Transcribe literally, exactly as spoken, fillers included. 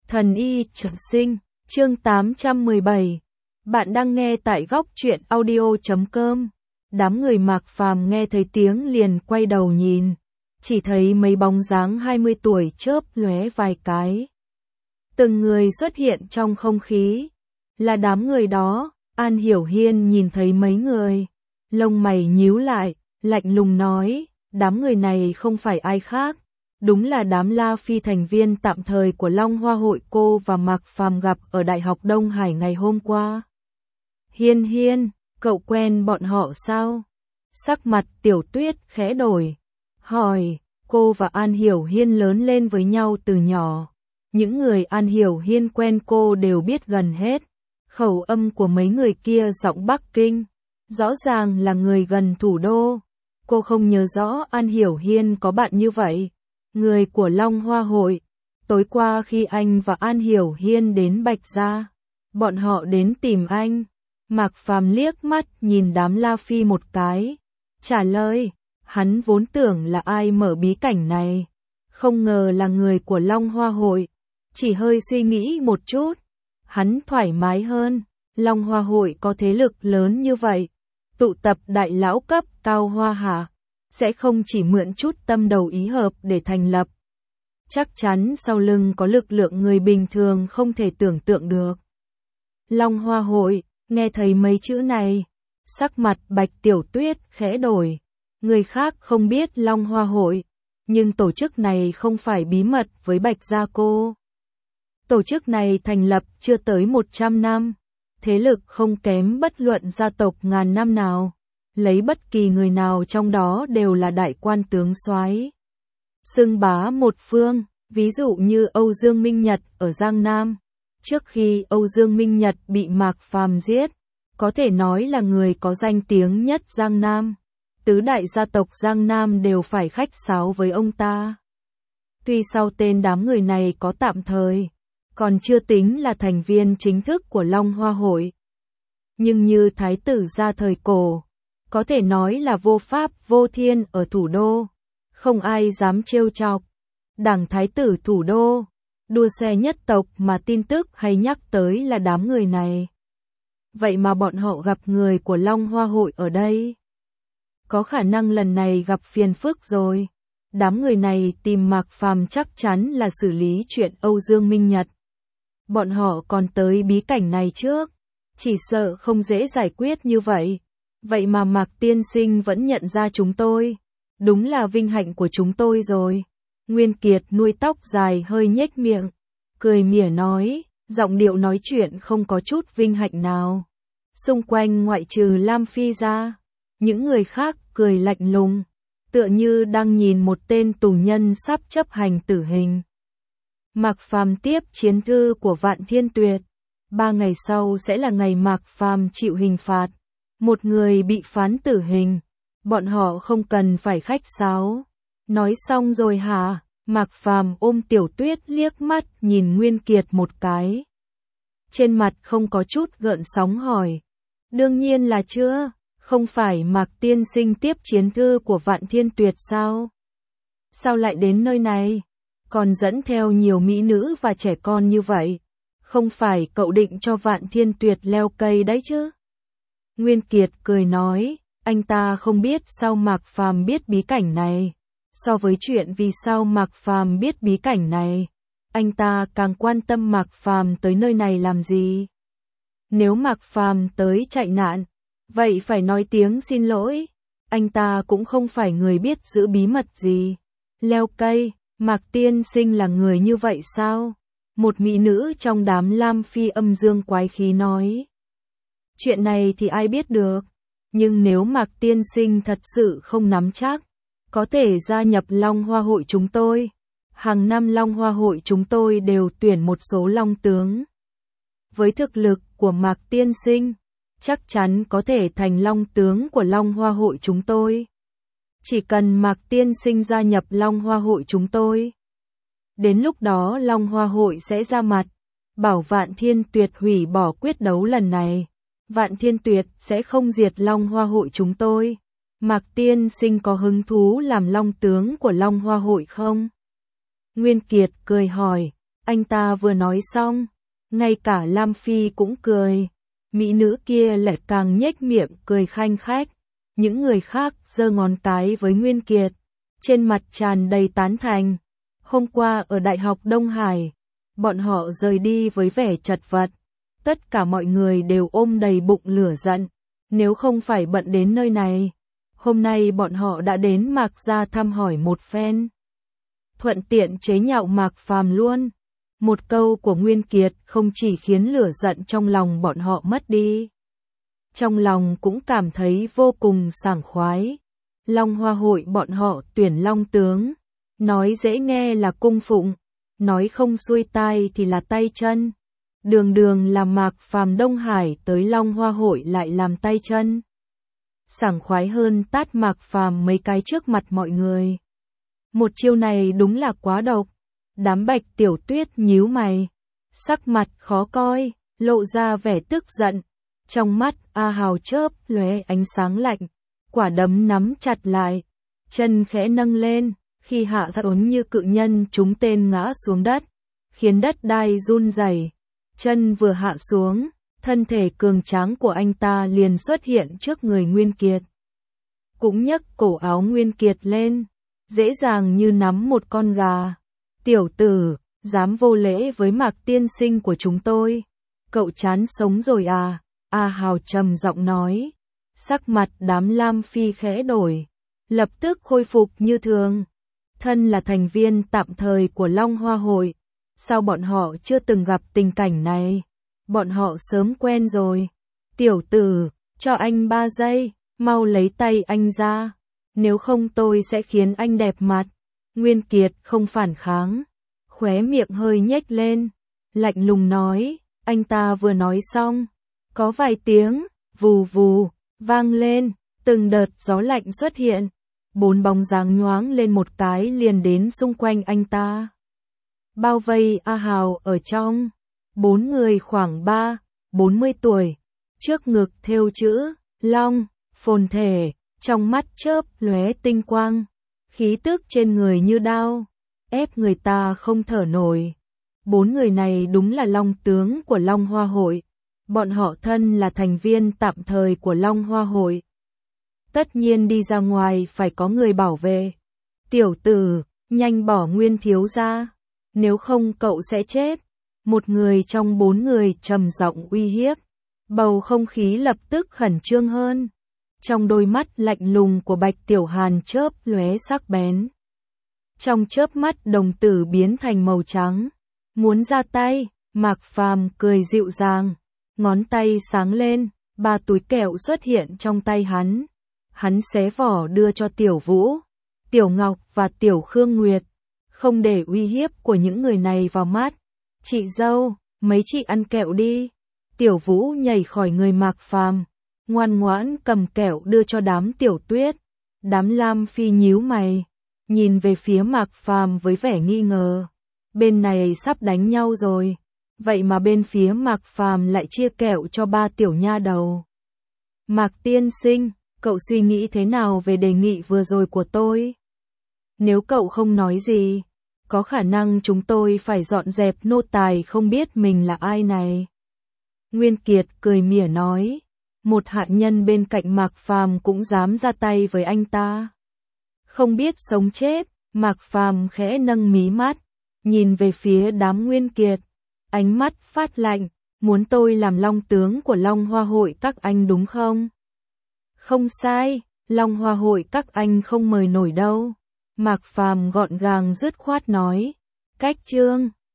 Thần y trường sinh, chương tám trăm mười bảy. Bạn đang nghe tại góc truyện audio chấm com. Đám người Mạc Phàm nghe thấy tiếng liền quay đầu nhìn, chỉ thấy mấy bóng dáng hai mươi tuổi chớp lóe vài cái. Từng người xuất hiện trong không khí, là đám người đó. An Hiểu Hiên nhìn thấy mấy người, lông mày nhíu lại, lạnh lùng nói, đám người này không phải ai khác. Đúng là đám La Phi thành viên tạm thời của Long Hoa hội cô và Mạc Phàm gặp ở Đại học Đông Hải ngày hôm qua. Hiên Hiên, cậu quen bọn họ sao? Sắc mặt Tiểu Tuyết khẽ đổi, hỏi, cô và An Hiểu Hiên lớn lên với nhau từ nhỏ. Những người An Hiểu Hiên quen cô đều biết gần hết. Khẩu âm của mấy người kia giọng Bắc Kinh, rõ ràng là người gần thủ đô. Cô không nhớ rõ An Hiểu Hiên có bạn như vậy. Người của Long Hoa hội, tối qua khi anh và An Hiểu Hiên đến Bạch Gia, bọn họ đến tìm anh. Mạc Phàm liếc mắt nhìn đám La Phi một cái, trả lời, hắn vốn tưởng là ai mở bí cảnh này, không ngờ là người của Long Hoa hội. Chỉ hơi suy nghĩ một chút, hắn thoải mái hơn. Long Hoa hội có thế lực lớn như vậy, tụ tập đại lão cấp cao Hoa Hạ, sẽ không chỉ mượn chút tâm đầu ý hợp để thành lập. Chắc chắn sau lưng có lực lượng người bình thường không thể tưởng tượng được. Long Hoa hội, nghe thấy mấy chữ này, sắc mặt Bạch Tiểu Tuyết khẽ đổi. Người khác không biết Long Hoa hội, nhưng tổ chức này không phải bí mật với Bạch Gia cô. Tổ chức này thành lập chưa tới một trăm năm, thế lực không kém bất luận gia tộc ngàn năm nào. Lấy bất kỳ người nào trong đó đều là đại quan tướng soái, xưng bá một phương, ví dụ như Âu Dương Minh Nhật ở Giang Nam. Trước khi Âu Dương Minh Nhật bị Mạc Phàm giết, có thể nói là người có danh tiếng nhất Giang Nam. Tứ đại gia tộc Giang Nam đều phải khách sáo với ông ta. Tuy sau tên đám người này có tạm thời, còn chưa tính là thành viên chính thức của Long Hoa hội. Nhưng như thái tử gia thời cổ, có thể nói là vô pháp vô thiên ở thủ đô, không ai dám trêu chọc. Đảng thái tử thủ đô, đua xe nhất tộc mà tin tức hay nhắc tới là đám người này. Vậy mà bọn họ gặp người của Long Hoa hội ở đây. Có khả năng lần này gặp phiền phức rồi. Đám người này tìm Mạc Phàm chắc chắn là xử lý chuyện Âu Dương Minh Nhật. Bọn họ còn tới bí cảnh này trước, chỉ sợ không dễ giải quyết như vậy. Vậy mà Mạc tiên sinh vẫn nhận ra chúng tôi, đúng là vinh hạnh của chúng tôi rồi. Nguyên Kiệt nuôi tóc dài hơi nhếch miệng, cười mỉa nói, giọng điệu nói chuyện không có chút vinh hạnh nào. Xung quanh ngoại trừ Lam Phi ra, những người khác cười lạnh lùng, tựa như đang nhìn một tên tù nhân sắp chấp hành tử hình. Mạc Phàm tiếp chiến thư của Vạn Thiên Tuyệt, ba ngày sau sẽ là ngày Mạc Phàm chịu hình phạt. Một người bị phán tử hình, bọn họ không cần phải khách sáo. Nói xong rồi hả? Mạc Phàm ôm Tiểu Tuyết liếc mắt nhìn Nguyên Kiệt một cái. Trên mặt không có chút gợn sóng hỏi. Đương nhiên là chưa, không phải Mạc tiên sinh tiếp chiến thư của Vạn Thiên Tuyệt sao? Sao lại đến nơi này? Còn dẫn theo nhiều mỹ nữ và trẻ con như vậy. Không phải cậu định cho Vạn Thiên Tuyệt leo cây đấy chứ? Nguyên Kiệt cười nói, anh ta không biết sao Mạc Phàm biết bí cảnh này. So với chuyện vì sao Mạc Phàm biết bí cảnh này, anh ta càng quan tâm Mạc Phàm tới nơi này làm gì. Nếu Mạc Phàm tới chạy nạn, vậy phải nói tiếng xin lỗi. Anh ta cũng không phải người biết giữ bí mật gì. Leo cây, Mạc tiên sinh là người như vậy sao? Một mỹ nữ trong đám Lam Phi âm dương quái khí nói. Chuyện này thì ai biết được, nhưng nếu Mạc tiên sinh thật sự không nắm chắc, có thể gia nhập Long Hoa hội chúng tôi. Hàng năm Long Hoa hội chúng tôi đều tuyển một số long tướng. Với thực lực của Mạc tiên sinh, chắc chắn có thể thành long tướng của Long Hoa hội chúng tôi. Chỉ cần Mạc tiên sinh gia nhập Long Hoa hội chúng tôi, đến lúc đó Long Hoa hội sẽ ra mặt, bảo Vạn Thiên Tuyệt hủy bỏ quyết đấu lần này. Vạn Thiên Tuyệt sẽ không diệt Long Hoa hội chúng tôi. Mạc tiên sinh có hứng thú làm long tướng của Long Hoa hội không? Nguyên Kiệt cười hỏi, Anh ta vừa nói xong, ngay cả Lam Phi cũng cười. Mỹ nữ kia lại càng nhếch miệng cười khanh khách. Những người khác giơ ngón cái với Nguyên Kiệt, trên mặt tràn đầy tán thành. Hôm qua ở Đại học Đông Hải, bọn họ rời đi với vẻ chật vật. Tất cả mọi người đều ôm đầy bụng lửa giận. Nếu không phải bận đến nơi này, hôm nay bọn họ đã đến Mạc gia thăm hỏi một phen. Thuận tiện chế nhạo Mạc Phàm luôn. Một câu của Nguyên Kiệt không chỉ khiến lửa giận trong lòng bọn họ mất đi. Trong lòng cũng cảm thấy vô cùng sảng khoái. Long Hoa hội bọn họ tuyển Long tướng. Nói dễ nghe là cung phụng, nói không xuôi tai thì là tay chân. Đường đường là Mạc Phàm Đông Hải tới Long Hoa hội lại làm tay chân. Sảng khoái hơn tát Mạc Phàm mấy cái trước mặt mọi người. Một chiêu này đúng là quá độc. Đám Bạch Tiểu Tuyết nhíu mày, sắc mặt khó coi, lộ ra vẻ tức giận. Trong mắt A Hào chớp lóe ánh sáng lạnh, quả đấm nắm chặt lại, chân khẽ nâng lên, khi hạ ra ốn như cự nhân trúng tên ngã xuống đất, khiến đất đai run rẩy. Chân vừa hạ xuống, thân thể cường tráng của anh ta liền xuất hiện trước người Nguyên Kiệt. Cũng nhấc cổ áo Nguyên Kiệt lên, dễ dàng như nắm một con gà. Tiểu tử, dám vô lễ với Mạc tiên sinh của chúng tôi. Cậu chán sống rồi à? A Hào trầm giọng nói. Sắc mặt đám Lam Phi khẽ đổi, lập tức khôi phục như thường. Thân là thành viên tạm thời của Long Hoa hội, sao bọn họ chưa từng gặp tình cảnh này? Bọn họ sớm quen rồi. Tiểu tử, cho anh ba giây, mau lấy tay anh ra. Nếu không tôi sẽ khiến anh đẹp mặt. Nguyên Kiệt không phản kháng, khóe miệng hơi nhếch lên, lạnh lùng nói. Anh ta vừa nói xong, có vài tiếng vù vù vang lên, từng đợt gió lạnh xuất hiện, bốn bóng dáng nhoáng lên một cái liền đến xung quanh anh ta, bao vây A Hào ở trong. Bốn người khoảng ba, bốn mươi tuổi, trước ngực thêu chữ Long, phồn thể, trong mắt chớp lóe tinh quang, khí tức trên người như đao, ép người ta không thở nổi. Bốn người này đúng là Long tướng của Long Hoa hội. Bọn họ thân là thành viên tạm thời của Long Hoa hội. Tất nhiên đi ra ngoài phải có người bảo vệ. Tiểu tử, nhanh bỏ Nguyên thiếu ra, nếu không cậu sẽ chết. Một người trong bốn người trầm giọng uy hiếp. Bầu không khí lập tức khẩn trương hơn. Trong đôi mắt lạnh lùng của Bạch Tiểu Hàn chớp lóe sắc bén. Trong chớp mắt đồng tử biến thành màu trắng. Muốn ra tay, Mạc Phàm cười dịu dàng, ngón tay sáng lên, ba túi kẹo xuất hiện trong tay hắn. Hắn xé vỏ đưa cho Tiểu Vũ, Tiểu Ngọc và Tiểu Khương Nguyệt, không để uy hiếp của những người này vào mắt. Chị dâu, mấy chị ăn kẹo đi. Tiểu Vũ nhảy khỏi người Mạc Phàm, ngoan ngoãn cầm kẹo đưa cho đám Tiểu Tuyết. Đám Lam Phi nhíu mày, nhìn về phía Mạc Phàm với vẻ nghi ngờ. Bên này sắp đánh nhau rồi, vậy mà bên phía Mạc Phàm lại chia kẹo cho ba tiểu nha đầu. Mạc tiên sinh, cậu suy nghĩ thế nào về đề nghị vừa rồi của tôi? Nếu cậu không nói gì, có khả năng chúng tôi phải dọn dẹp nô tài không biết mình là ai này. Nguyên Kiệt cười mỉa nói, một hạ nhân bên cạnh Mạc Phàm cũng dám ra tay với anh ta. Không biết sống chết, Mạc Phàm khẽ nâng mí mắt, nhìn về phía đám Nguyên Kiệt, ánh mắt phát lạnh, muốn tôi làm Long tướng của Long Hoa hội các anh đúng không? Không sai, Long Hoa hội các anh không mời nổi đâu. Mạc Phàm gọn gàng dứt khoát nói, cách chương